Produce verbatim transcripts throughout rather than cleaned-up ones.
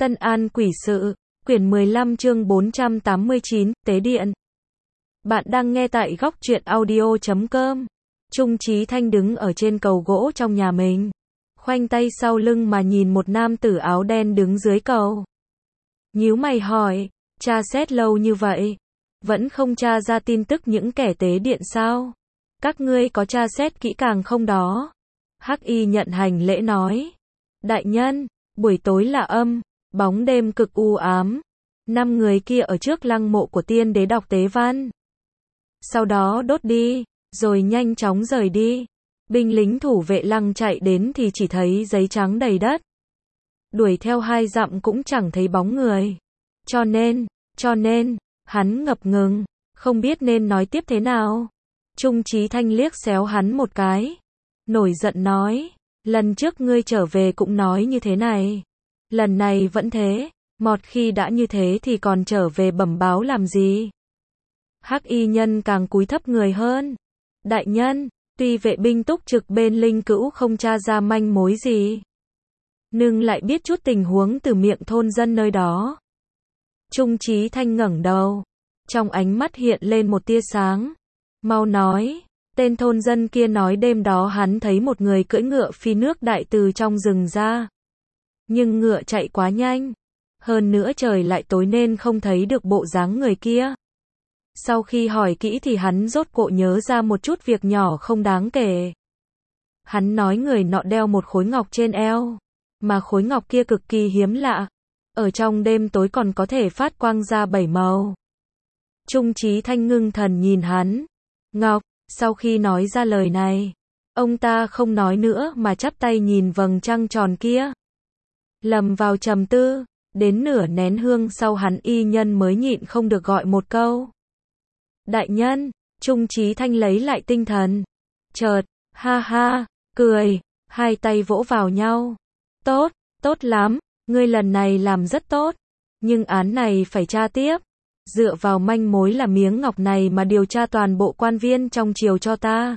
Tân An Quỷ Sự, quyển mười lăm chương bốn trăm tám mươi chín, Tế Điện. Bạn đang nghe tại góc truyện audio chấm com. Trung Chí Thanh đứng ở trên cầu gỗ trong nhà mình, khoanh tay sau lưng mà nhìn một nam tử áo đen đứng dưới cầu. Nhíu mày hỏi, tra xét lâu như vậy, vẫn không tra ra tin tức những kẻ tế điện sao? Các ngươi có tra xét kỹ càng không đó? Hắc Y nhận hành lễ nói, đại nhân, buổi tối là âm, bóng đêm cực u ám. Năm người kia ở trước lăng mộ của tiên đế đọc tế văn. Sau đó đốt đi, rồi nhanh chóng rời đi. Binh lính thủ vệ lăng chạy đến thì chỉ thấy giấy trắng đầy đất. Đuổi theo hai dặm cũng chẳng thấy bóng người. Cho nên, cho nên, hắn ngập ngừng, không biết nên nói tiếp thế nào. Trung Chí Thanh liếc xéo hắn một cái. Nổi giận nói, lần trước ngươi trở về cũng nói như thế này. Lần này vẫn thế, mọt khi đã như thế thì còn trở về bẩm báo làm gì? Hắc Y nhân càng cúi thấp người hơn. Đại nhân, tuy vệ binh túc trực bên linh cữu không tra ra manh mối gì, nhưng lại biết chút tình huống từ miệng thôn dân nơi đó. Trung Chí Thanh ngẩng đầu, trong ánh mắt hiện lên một tia sáng. Mau nói, tên thôn dân kia nói đêm đó hắn thấy một người cưỡi ngựa phi nước đại từ trong rừng ra. Nhưng ngựa chạy quá nhanh, hơn nữa trời lại tối nên không thấy được bộ dáng người kia. Sau khi hỏi kỹ thì hắn rốt cộ nhớ ra một chút việc nhỏ không đáng kể. Hắn nói người nọ đeo một khối ngọc trên eo, mà khối ngọc kia cực kỳ hiếm lạ, ở trong đêm tối còn có thể phát quang ra bảy màu. Trung Chí Thanh ngưng thần nhìn hắn. Ngọc, sau khi nói ra lời này, ông ta không nói nữa mà chắp tay nhìn vầng trăng tròn kia. Lầm vào trầm tư, đến nửa nén hương sau hắn y nhân mới nhịn không được gọi một câu. Đại nhân, Trung Chí Thanh lấy lại tinh thần. Chợt, ha ha, cười, hai tay vỗ vào nhau. Tốt, tốt lắm, ngươi lần này làm rất tốt. Nhưng án này phải tra tiếp. Dựa vào manh mối là miếng ngọc này mà điều tra toàn bộ quan viên trong triều cho ta.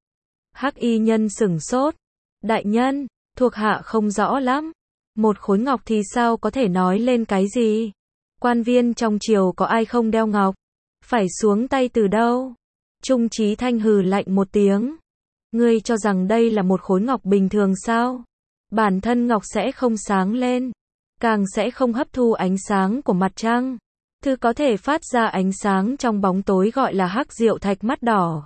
Hắc Y nhân sửng sốt. Đại nhân, thuộc hạ không rõ lắm. Một khối ngọc thì sao có thể nói lên cái gì? Quan viên trong triều có ai không đeo ngọc? Phải xuống tay từ đâu? Trung Chí Thanh hừ lạnh một tiếng. Ngươi cho rằng đây là một khối ngọc bình thường sao? Bản thân ngọc sẽ không sáng lên, càng sẽ không hấp thu ánh sáng của mặt trăng. Thứ có thể phát ra ánh sáng trong bóng tối gọi là hắc diệu thạch mắt đỏ.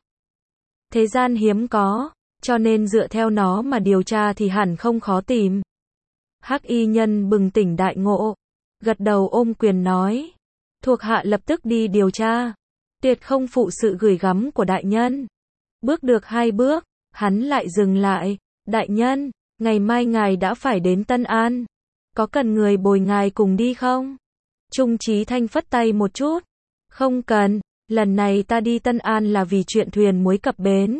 Thế gian hiếm có, cho nên dựa theo nó mà điều tra thì hẳn không khó tìm. Hắc Y nhân bừng tỉnh đại ngộ, gật đầu ôm quyền nói, thuộc hạ lập tức đi điều tra, tuyệt không phụ sự gửi gắm của đại nhân. Bước được hai bước, hắn lại dừng lại. Đại nhân, ngày mai ngài đã phải đến Tân An, có cần người bồi ngài cùng đi không? Trung Chí Thanh phất tay một chút. Không cần, lần này ta đi Tân An là vì chuyện thuyền muối cập bến.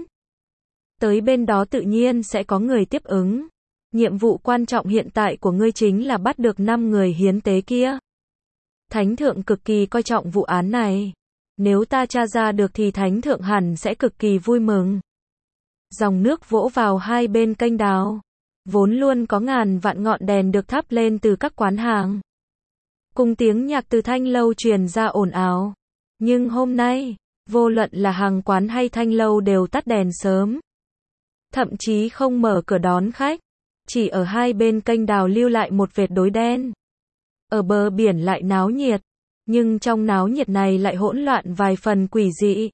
Tới bên đó tự nhiên sẽ có người tiếp ứng. Nhiệm vụ quan trọng hiện tại của ngươi chính là bắt được năm người hiến tế kia. Thánh thượng cực kỳ coi trọng vụ án này. Nếu ta tra ra được thì thánh thượng hẳn sẽ cực kỳ vui mừng. Dòng nước vỗ vào hai bên kênh đào. Vốn luôn có ngàn vạn ngọn đèn được thắp lên từ các quán hàng. Cùng tiếng nhạc từ thanh lâu truyền ra ồn ào. Nhưng hôm nay, vô luận là hàng quán hay thanh lâu đều tắt đèn sớm. Thậm chí không mở cửa đón khách. Chỉ ở hai bên kênh đào lưu lại một vệt đối đen. Ở bờ biển lại náo nhiệt. Nhưng trong náo nhiệt này lại hỗn loạn vài phần quỷ dị.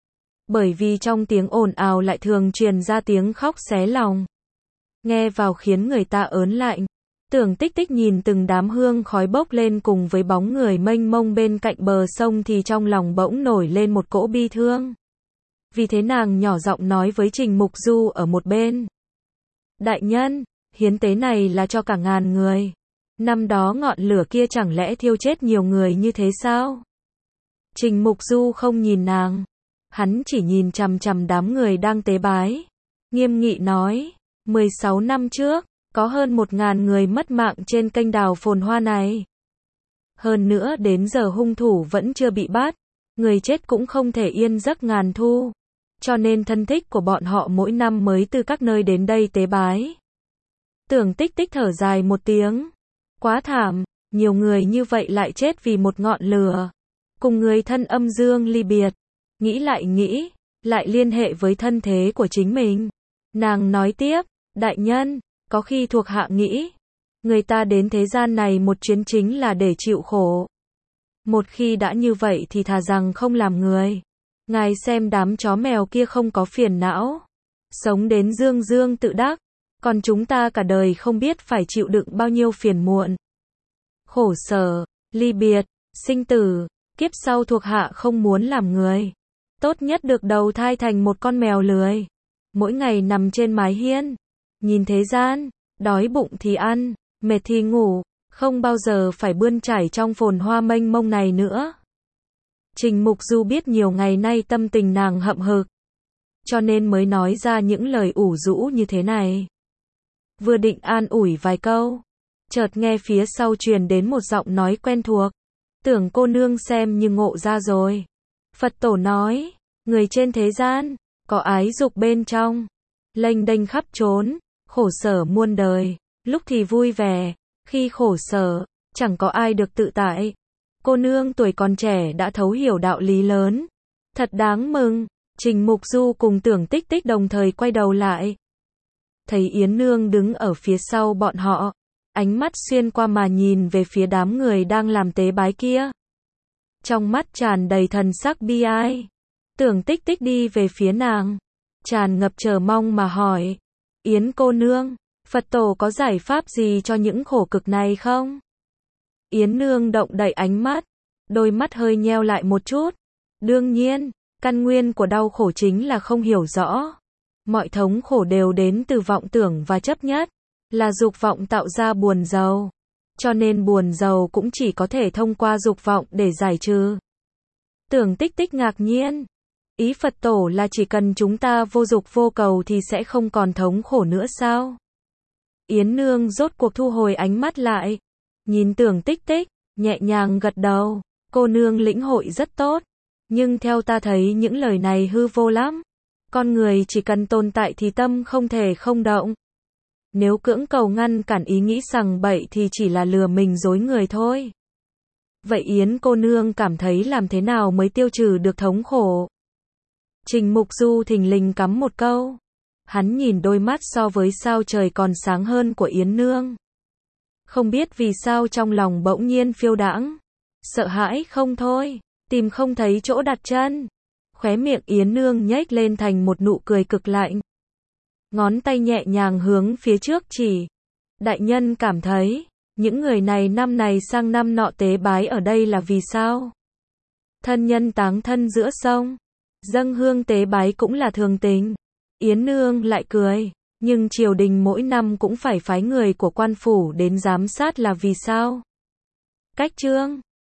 Bởi vì trong tiếng ồn ào lại thường truyền ra tiếng khóc xé lòng. Nghe vào khiến người ta ớn lạnh. Tưởng Tích Tích nhìn từng đám hương khói bốc lên cùng với bóng người mênh mông bên cạnh bờ sông thì trong lòng bỗng nổi lên một cỗ bi thương. Vì thế nàng nhỏ giọng nói với Trình Mục Du ở một bên. Đại nhân, hiến tế này là cho cả ngàn người. Năm đó ngọn lửa kia chẳng lẽ thiêu chết nhiều người như thế sao? Trình Mục Du không nhìn nàng. Hắn chỉ nhìn chằm chằm đám người đang tế bái. Nghiêm nghị nói, mười sáu năm trước, có hơn một ngàn người mất mạng trên kênh đào phồn hoa này. Hơn nữa đến giờ hung thủ vẫn chưa bị bắt. Người chết cũng không thể yên giấc ngàn thu. Cho nên thân thích của bọn họ mỗi năm mới từ các nơi đến đây tế bái. Tưởng Tích Tích thở dài một tiếng. Quá thảm, Nhiều người như vậy lại chết vì một ngọn lửa. Cùng người thân âm dương ly biệt. Nghĩ lại nghĩ, lại liên hệ với thân thế của chính mình. Nàng nói tiếp, đại nhân, có khi thuộc hạ nghĩ, người ta đến thế gian này một chuyến chính là để chịu khổ. Một khi đã như vậy thì thà rằng không làm người. Ngài xem đám chó mèo kia không có phiền não. Sống đến dương dương tự đắc. Còn chúng ta cả đời không biết phải chịu đựng bao nhiêu phiền muộn. Khổ sở, ly biệt, sinh tử, kiếp sau thuộc hạ không muốn làm người. Tốt nhất được đầu thai thành một con mèo lười. Mỗi ngày nằm trên mái hiên. Nhìn thế gian, đói bụng thì ăn, mệt thì ngủ, không bao giờ phải bươn trải trong phồn hoa mênh mông này nữa. Trình Mục Du biết nhiều ngày nay tâm tình nàng hậm hực, cho nên mới nói ra những lời ủ rũ như thế này. Vừa định an ủi vài câu, chợt nghe phía sau truyền đến một giọng nói quen thuộc. Tưởng cô nương xem như ngộ ra rồi. Phật tổ nói, người trên thế gian, có ái dục bên trong, lênh đênh khắp trốn, khổ sở muôn đời, lúc thì vui vẻ, khi khổ sở, chẳng có ai được tự tại. Cô nương tuổi còn trẻ đã thấu hiểu đạo lý lớn, thật đáng mừng. Trình Mục Du cùng Tưởng Tích Tích đồng thời quay đầu lại. Thấy Yến Nương đứng ở phía sau bọn họ, ánh mắt xuyên qua mà nhìn về phía đám người đang làm tế bái kia. Trong mắt tràn đầy thần sắc bi ai. Tưởng Tích Tích đi về phía nàng, tràn ngập chờ mong mà hỏi, Yến cô nương, Phật tổ có giải pháp gì cho những khổ cực này không? Yến Nương động đậy ánh mắt, đôi mắt hơi nheo lại một chút. Đương nhiên, căn nguyên của đau khổ chính là không hiểu rõ. Mọi thống khổ đều đến từ vọng tưởng và chấp nhất, là dục vọng tạo ra buồn giàu. Cho nên buồn giàu cũng chỉ có thể thông qua dục vọng để giải trừ. Tưởng Tích Tích ngạc nhiên. Ý Phật tổ là chỉ cần chúng ta vô dục vô cầu thì sẽ không còn thống khổ nữa sao? Yến Nương rốt cuộc thu hồi ánh mắt lại, nhìn Tưởng Tích Tích, nhẹ nhàng gật đầu. Cô nương lĩnh hội rất tốt, nhưng theo ta thấy những lời này hư vô lắm. Con người chỉ cần tồn tại thì tâm không thể không động. Nếu cưỡng cầu ngăn cản ý nghĩ sằng bậy thì chỉ là lừa mình dối người thôi. Vậy Yến cô nương cảm thấy làm thế nào mới tiêu trừ được thống khổ? Trình Mục Du thình lình cắm một câu. Hắn nhìn đôi mắt so với sao trời còn sáng hơn của Yến Nương. Không biết vì sao trong lòng bỗng nhiên phiêu đãng. Sợ hãi không thôi, tìm không thấy chỗ đặt chân. Khóe miệng Yến Nương nhếch lên thành một nụ cười cực lạnh. Ngón tay nhẹ nhàng hướng phía trước chỉ. Đại nhân cảm thấy, những người này năm này sang năm nọ tế bái ở đây là vì sao? Thân nhân táng thân giữa sông, dâng hương tế bái cũng là thường tình. Yến Nương lại cười, nhưng triều đình mỗi năm cũng phải phái người của quan phủ đến giám sát là vì sao? Cách chương